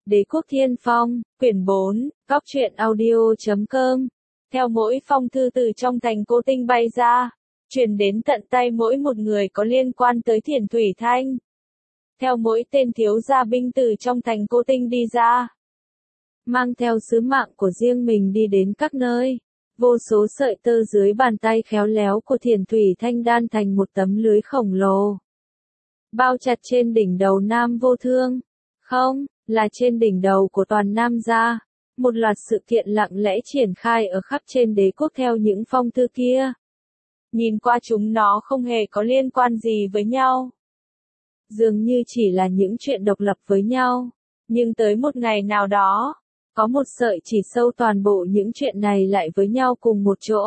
Đế quốc Thiên Phong, quyển 4, góc truyện audio.com. Theo mỗi phong thư từ trong thành Cô Tinh bay ra, truyền đến tận tay mỗi một người có liên quan tới Thiền Thủy Thanh. Theo mỗi tên thiếu gia binh từ trong thành Cô Tinh đi ra, mang theo sứ mạng của riêng mình đi đến các nơi. Vô số sợi tơ dưới bàn tay khéo léo của Thiền Thủy Thanh đan thành một tấm lưới khổng lồ, bao chặt trên đỉnh đầu Nam Vô Thương. Không, là trên đỉnh đầu của toàn Nam gia. Một loạt sự kiện lặng lẽ triển khai ở khắp trên đế quốc theo những phong thư kia. Nhìn qua chúng nó không hề có liên quan gì với nhau. Dường như chỉ là những chuyện độc lập với nhau. Nhưng tới một ngày nào đó, có một sợi chỉ sâu toàn bộ những chuyện này lại với nhau cùng một chỗ.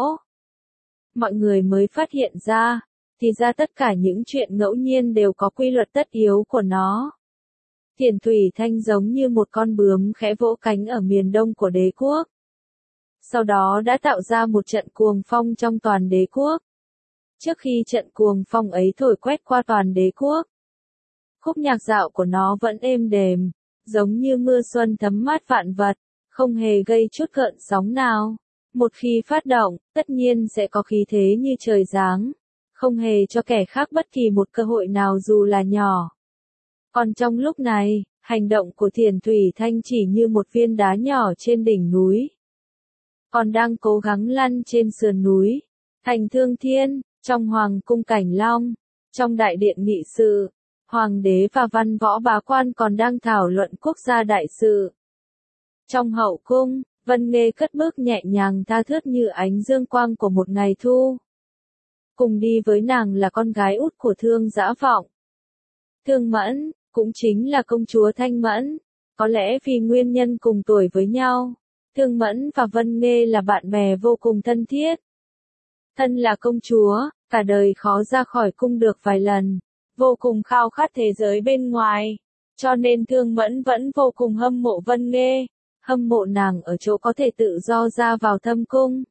Mọi người mới phát hiện ra, thì ra tất cả những chuyện ngẫu nhiên đều có quy luật tất yếu của nó. Thiền Thủy Thanh giống như một con bướm khẽ vỗ cánh ở miền đông của đế quốc. Sau đó đã tạo ra một trận cuồng phong trong toàn đế quốc. Trước khi trận cuồng phong ấy thổi quét qua toàn đế quốc, khúc nhạc dạo của nó vẫn êm đềm, giống như mưa xuân thấm mát vạn vật, không hề gây chút gợn sóng nào. Một khi phát động, tất nhiên sẽ có khí thế như trời giáng, không hề cho kẻ khác bất kỳ một cơ hội nào dù là nhỏ. Còn trong lúc này, hành động của Thiền Thủy Thanh chỉ như một viên đá nhỏ trên đỉnh núi, còn đang cố gắng lăn trên sườn núi. Thành Thương Thiên, trong Hoàng cung Cảnh Long, trong đại điện nghị sự, Hoàng đế và văn võ bá quan còn đang thảo luận quốc gia đại sự. Trong hậu cung, Vân Nghê cất bước nhẹ nhàng tha thướt như ánh dương quang của một ngày thu. Cùng đi với nàng là con gái út của Thương Dã Vọng, Thương Mẫn, cũng chính là công chúa Thanh Mẫn. Có lẽ vì nguyên nhân cùng tuổi với nhau, Thương Mẫn và Vân Nghê là bạn bè vô cùng thân thiết. Thân là công chúa, cả đời khó ra khỏi cung được vài lần, vô cùng khao khát thế giới bên ngoài, cho nên Thương Mẫn vẫn vô cùng hâm mộ Vân Nghê, hâm mộ nàng ở chỗ có thể tự do ra vào thâm cung.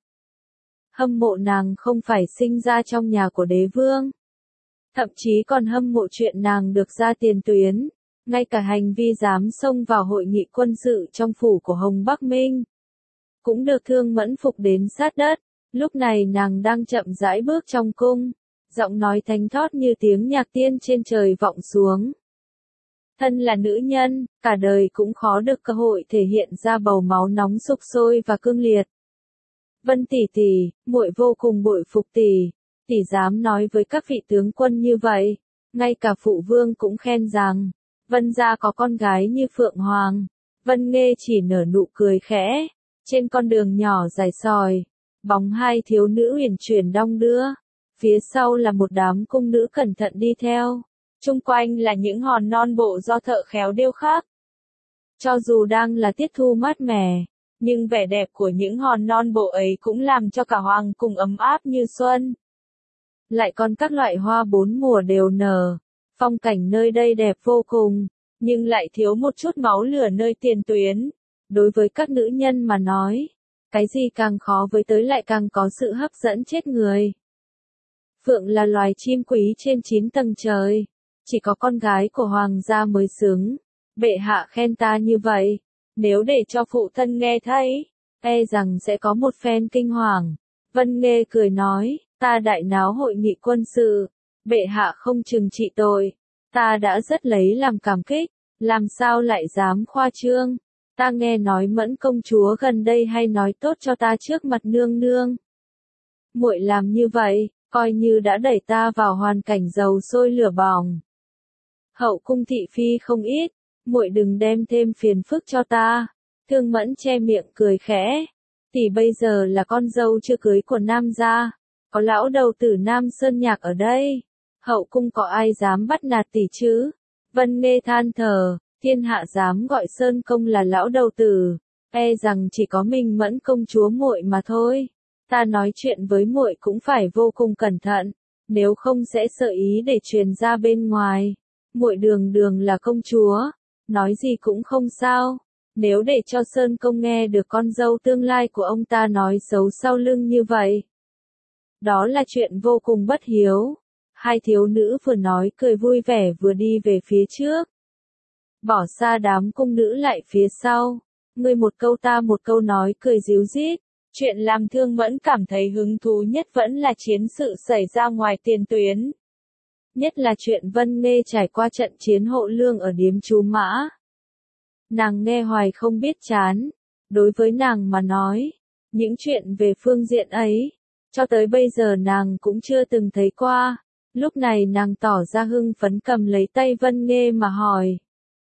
Hâm mộ nàng không phải sinh ra trong nhà của đế vương. Thậm chí còn hâm mộ chuyện nàng được ra tiền tuyến, ngay cả hành vi dám xông vào hội nghị quân sự trong phủ của Hồng Bắc Minh cũng được Thương Mẫn phục đến sát đất. Lúc này nàng đang chậm rãi bước trong cung, giọng nói thánh thót như tiếng nhạc tiên trên trời vọng xuống. Thân là nữ nhân, cả đời cũng khó được cơ hội thể hiện ra bầu máu nóng sục sôi và cương liệt. Vân tỷ tỷ, muội vô cùng bội phục tỷ. Tỷ dám nói với các vị tướng quân như vậy. Ngay cả phụ vương cũng khen rằng, Vân gia có con gái như Phượng Hoàng. Vân Nghê chỉ nở nụ cười khẽ. Trên con đường nhỏ dài sòi, bóng hai thiếu nữ uyển chuyển đong đưa. Phía sau là một đám cung nữ cẩn thận đi theo. Chung quanh là những hòn non bộ do thợ khéo điêu khắc. Cho dù đang là tiết thu mát mẻ, nhưng vẻ đẹp của những hòn non bộ ấy cũng làm cho cả hoàng cung ấm áp như xuân. Lại còn các loại hoa bốn mùa đều nở. Phong cảnh nơi đây đẹp vô cùng, nhưng lại thiếu một chút máu lửa nơi tiền tuyến. Đối với các nữ nhân mà nói, cái gì càng khó với tới lại càng có sự hấp dẫn chết người. Phượng là loài chim quý trên 9 tầng trời, chỉ có con gái của hoàng gia mới xứng. Bệ hạ khen ta như vậy, nếu để cho phụ thân nghe thấy, e rằng sẽ có một phen kinh hoàng. Vân Nghê cười nói, ta đại náo hội nghị quân sự, bệ hạ không trừng trị tội, ta đã rất lấy làm cảm kích, làm sao lại dám khoa trương. Ta nghe nói Mẫn công chúa gần đây hay nói tốt cho ta trước mặt nương nương. Muội làm như vậy, coi như đã đẩy ta vào hoàn cảnh dầu sôi lửa bỏng. Hậu cung thị phi không ít, muội đừng đem thêm phiền phức cho ta. Thương Mẫn che miệng cười khẽ. Tỷ bây giờ là con dâu chưa cưới của Nam gia, có lão đầu tử Nam Sơn Nhạc ở đây, hậu cung có ai dám bắt nạt tỷ chứ? Vân Nghê than thở, thiên hạ dám gọi Sơn công là lão đầu tử, e rằng chỉ có mình Mẫn công chúa muội mà thôi. Ta nói chuyện với muội cũng phải vô cùng cẩn thận, nếu không sẽ sợ ý để truyền ra bên ngoài. Muội đường đường là công chúa, nói gì cũng không sao. Nếu để cho Sơn công nghe được con dâu tương lai của ông ta nói xấu sau lưng như vậy, đó là chuyện vô cùng bất hiếu. Hai thiếu nữ vừa nói cười vui vẻ vừa đi về phía trước. bỏ xa đám cung nữ lại phía sau. Ngươi một câu ta một câu nói cười ríu rít. Chuyện làm Thương Mẫn cảm thấy hứng thú nhất vẫn là chiến sự xảy ra ngoài tiền tuyến. Nhất là chuyện Vân Nghê trải qua trận chiến Hộ Lương ở điếm Chú Mã. Nàng nghe hoài không biết chán. Đối với nàng mà nói, những chuyện về phương diện ấy, cho tới bây giờ nàng cũng chưa từng thấy qua. Lúc này nàng tỏ ra hưng phấn cầm lấy tay Vân Nghê mà hỏi.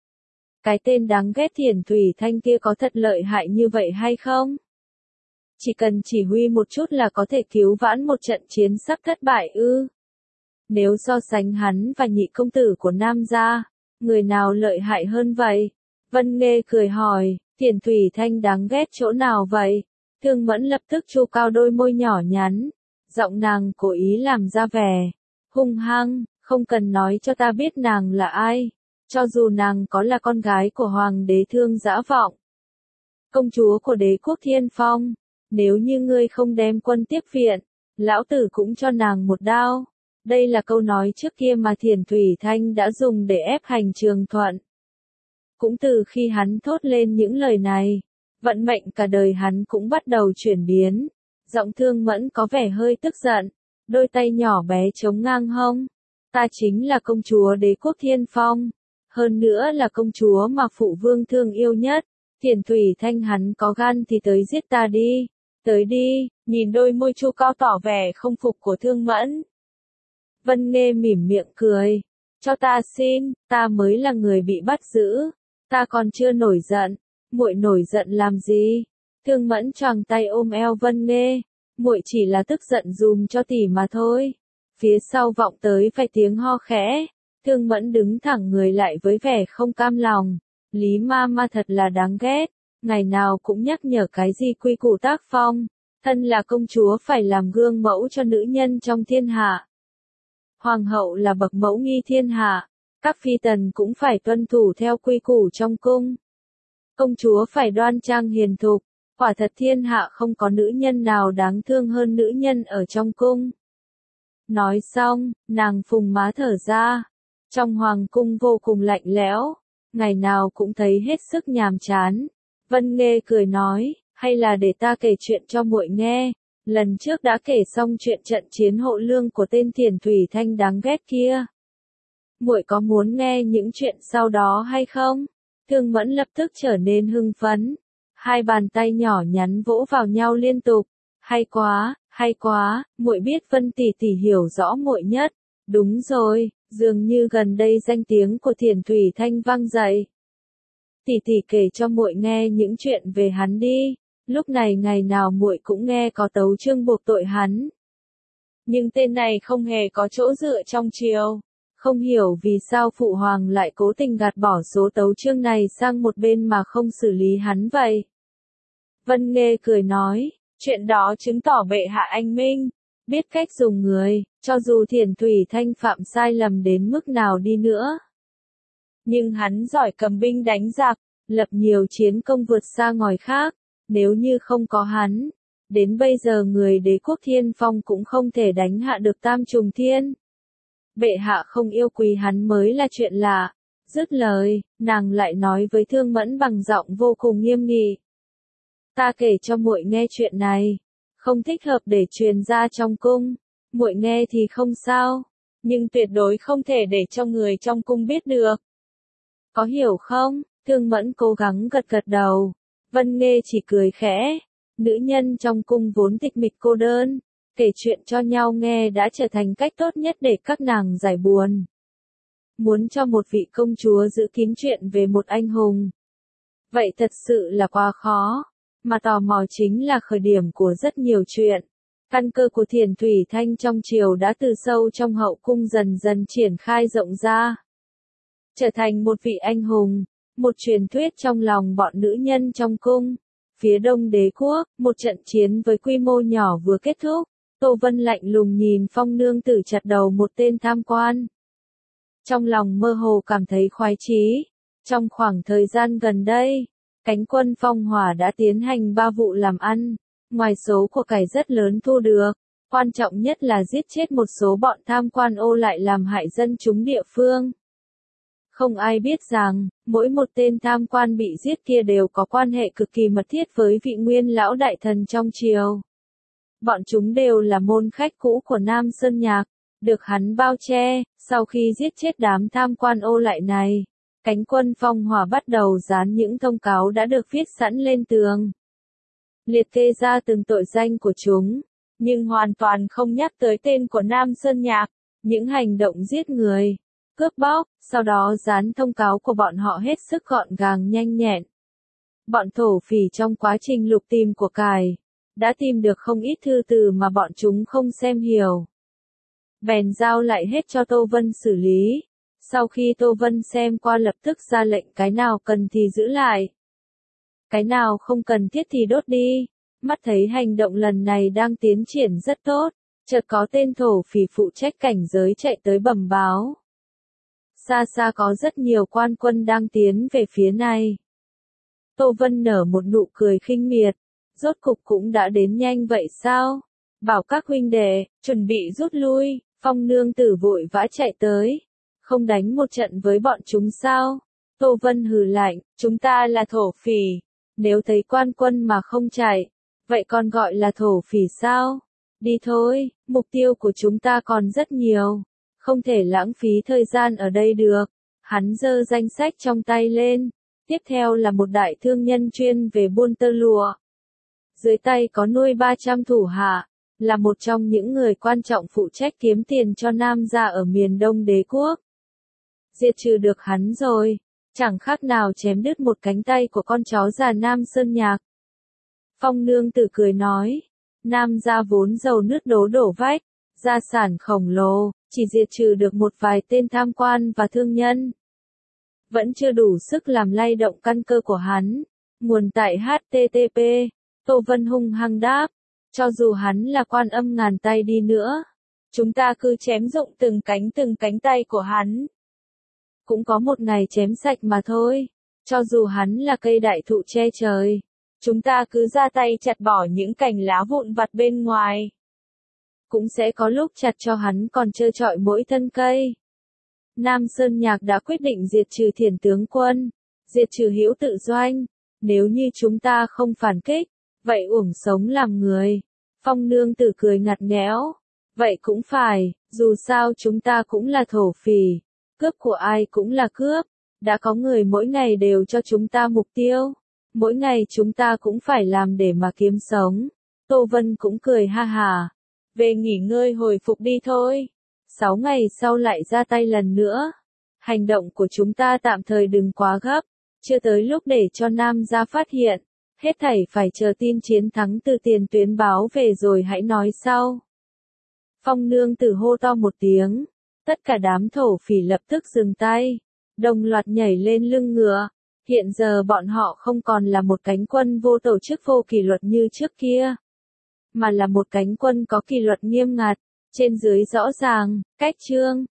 Cái tên đáng ghét Thiền Thủy Thanh kia có thật lợi hại như vậy hay không? Chỉ cần chỉ huy một chút là có thể cứu vãn một trận chiến sắp thất bại ư? Nếu so sánh hắn và nhị công tử của Nam gia, người nào lợi hại hơn vậy? Vân Nghê cười hỏi, Thiền Thủy Thanh đáng ghét chỗ nào vậy? Thương Mẫn lập tức chu cao đôi môi nhỏ nhắn, giọng nàng cố ý làm ra vẻ hung hăng, không cần nói cho ta biết nàng là ai, cho dù nàng có là con gái của Hoàng đế Thương Dã Vọng, công chúa của đế quốc Thiên Phong, nếu như ngươi không đem quân tiếp viện, lão tử cũng cho nàng một đao. Đây là câu nói trước kia mà Thiền Thủy Thanh đã dùng để ép Hành Trường Thuận. Cũng từ khi hắn thốt lên những lời này, vận mệnh cả đời hắn cũng bắt đầu chuyển biến. Giọng Thương Mẫn có vẻ hơi tức giận, đôi tay nhỏ bé chống ngang hông. Ta chính là công chúa đế quốc Thiên Phong, hơn nữa là công chúa mà phụ vương thương yêu nhất. Thiền Thủy Thanh hắn có gan thì tới giết ta đi, tới đi, nhìn đôi môi chu cao tỏ vẻ không phục của Thương Mẫn. Vân Nghê mỉm miệng cười, cho ta xin, ta mới là người bị bắt giữ, ta còn chưa nổi giận, muội nổi giận làm gì? Thương Mẫn choàng tay ôm eo Vân Nghê, muội chỉ là tức giận dùm cho tỷ mà thôi. Phía sau vọng tới vài tiếng ho khẽ, Thương Mẫn đứng thẳng người lại với vẻ không cam lòng. Lý ma ma thật là đáng ghét, ngày nào cũng nhắc nhở cái gì quy củ tác phong, thân là công chúa phải làm gương mẫu cho nữ nhân trong thiên hạ. Hoàng hậu là bậc mẫu nghi thiên hạ, các phi tần cũng phải tuân thủ theo quy củ trong cung. Công chúa phải đoan trang hiền thục, quả thật thiên hạ không có nữ nhân nào đáng thương hơn nữ nhân ở trong cung. Nói xong, nàng phùng má thở ra, trong hoàng cung vô cùng lạnh lẽo, ngày nào cũng thấy hết sức nhàm chán. Vân Nghê cười nói, hay là để ta kể chuyện cho muội nghe, lần trước đã kể xong chuyện trận chiến Hộ Lương của tên Thiền Thủy Thanh đáng ghét kia. Muội có muốn nghe những chuyện sau đó hay không? Thương Mẫn lập tức trở nên hưng phấn, hai bàn tay nhỏ nhắn vỗ vào nhau liên tục. Hay quá, muội biết Vân tỷ tỷ hiểu rõ muội nhất. Đúng rồi, dường như gần đây danh tiếng của Thiền Thủy Thanh vang dậy. Tỷ tỷ kể cho muội nghe những chuyện về hắn đi. Lúc này ngày nào muội cũng nghe có tấu chương buộc tội hắn. Nhưng tên này không hề có chỗ dựa trong triều. Không hiểu vì sao phụ hoàng lại cố tình gạt bỏ số tấu chương này sang một bên mà không xử lý hắn vậy. Vân Nghê cười nói, chuyện đó chứng tỏ bệ hạ anh minh, biết cách dùng người, cho dù Thiền Thủy Thanh phạm sai lầm đến mức nào đi nữa. Nhưng hắn giỏi cầm binh đánh giặc, lập nhiều chiến công vượt xa ngòi khác, nếu như không có hắn, đến bây giờ người đế quốc Thiên Phong cũng không thể đánh hạ được Tam Trùng Thiên. Bệ hạ không yêu quý hắn mới là chuyện lạ. Dứt lời, nàng lại nói với Thương Mẫn bằng giọng vô cùng nghiêm nghị. Ta kể cho muội nghe chuyện này, không thích hợp để truyền ra trong cung, muội nghe thì không sao, nhưng tuyệt đối không thể để cho người trong cung biết được. Có hiểu không? Thương Mẫn cố gắng gật gật đầu. Vân Nghê chỉ cười khẽ. Nữ nhân trong cung vốn tịch mịch cô đơn, kể chuyện cho nhau nghe đã trở thành cách tốt nhất để các nàng giải buồn. Muốn cho một vị công chúa giữ kín chuyện về một anh hùng, vậy thật sự là quá khó, mà tò mò chính là khởi điểm của rất nhiều chuyện. Căn cơ của Thiền Thủy Thanh trong triều đã từ sâu trong hậu cung dần dần triển khai rộng ra, trở thành một vị anh hùng, một truyền thuyết trong lòng bọn nữ nhân trong cung. Phía đông đế quốc, một trận chiến với quy mô nhỏ vừa kết thúc. Tô Vân lạnh lùng nhìn Phong nương tử chặt đầu một tên tham quan. Trong lòng mơ hồ cảm thấy khoái chí. Trong khoảng thời gian gần đây, cánh quân Phong Hỏa đã tiến hành 3 vụ làm ăn. Ngoài số của cải rất lớn thu được, quan trọng nhất là giết chết một số bọn tham quan ô lại làm hại dân chúng địa phương. Không ai biết rằng, mỗi một tên tham quan bị giết kia đều có quan hệ cực kỳ mật thiết với vị nguyên lão đại thần trong triều. Bọn chúng đều là môn khách cũ của Nam Sơn Nhạc, được hắn bao che. Sau khi giết chết đám tham quan ô lại này, cánh quân phong hỏa bắt đầu dán những thông cáo đã được viết sẵn lên tường, liệt kê ra từng tội danh của chúng, nhưng hoàn toàn không nhắc tới tên của Nam Sơn Nhạc, những hành động giết người, cướp bóc, sau đó dán thông cáo của bọn họ hết sức gọn gàng nhanh nhẹn. Bọn thổ phỉ trong quá trình lục tìm của cải, đã tìm được không ít thư từ mà bọn chúng không xem hiểu. Bèn giao lại hết cho Tô Vân xử lý. Sau khi Tô Vân xem qua lập tức ra lệnh cái nào cần thì giữ lại, cái nào không cần thiết thì đốt đi. Mắt thấy hành động lần này đang tiến triển rất tốt, chợt có tên thổ phỉ phụ trách cảnh giới chạy tới bẩm báo. Xa xa có rất nhiều quan quân đang tiến về phía này. Tô Vân nở một nụ cười khinh miệt, rốt cục cũng đã đến nhanh vậy sao? Bảo các huynh đệ, chuẩn bị rút lui. Phong nương tử vội vã chạy tới. Không đánh một trận với bọn chúng sao? Tô Vân hừ lạnh, chúng ta là thổ phỉ. Nếu thấy quan quân mà không chạy, vậy còn gọi là thổ phỉ sao? Đi thôi, mục tiêu của chúng ta còn rất nhiều. Không thể lãng phí thời gian ở đây được. Hắn giơ danh sách trong tay lên. Tiếp theo là một đại thương nhân chuyên về buôn tơ lụa. Dưới tay có nuôi 300 thủ hạ, là một trong những người quan trọng phụ trách kiếm tiền cho Nam gia ở miền Đông đế quốc. Diệt trừ được hắn rồi, chẳng khác nào chém đứt một cánh tay của con chó già Nam Sơn Nhạc. Phong nương tử cười nói, Nam gia vốn giàu nứt đổ vách, gia sản khổng lồ, chỉ diệt trừ được một vài tên tham quan và thương nhân, vẫn chưa đủ sức làm lay động căn cơ của hắn. Nguồn tại http. Tô Vân hung hăng đáp, cho dù hắn là Quan Âm ngàn tay đi nữa, chúng ta cứ chém rụng từng cánh tay của hắn, cũng có một ngày chém sạch mà thôi. Cho dù hắn là cây đại thụ che trời, chúng ta cứ ra tay chặt bỏ những cành lá vụn vặt bên ngoài, cũng sẽ có lúc chặt cho hắn còn trơ trọi mỗi thân cây. Nam Sơn Nhạc đã quyết định diệt trừ Thiển tướng quân, diệt trừ Hữu Tự Doanh. Nếu như chúng ta không phản kích, vậy uổng sống làm người. Phong nương tử cười ngặt nghẽo. Vậy cũng phải, dù sao chúng ta cũng là thổ phỉ, cướp của ai cũng là cướp. Đã có người mỗi ngày đều cho chúng ta mục tiêu, mỗi ngày chúng ta cũng phải làm để mà kiếm sống. Tô Vân cũng cười ha hà. Về nghỉ ngơi hồi phục đi thôi. 6 ngày sau lại ra tay lần nữa. Hành động của chúng ta tạm thời đừng quá gấp, chưa tới lúc để cho Nam gia phát hiện. Hết thảy phải chờ tin chiến thắng từ tiền tuyến báo về rồi hãy nói sau. Phong nương tử hô to một tiếng. Tất cả đám thổ phỉ lập tức dừng tay, đồng loạt nhảy lên lưng ngựa. Hiện giờ bọn họ không còn là một cánh quân vô tổ chức vô kỷ luật như trước kia, mà là một cánh quân có kỷ luật nghiêm ngặt, trên dưới rõ ràng, cách chương.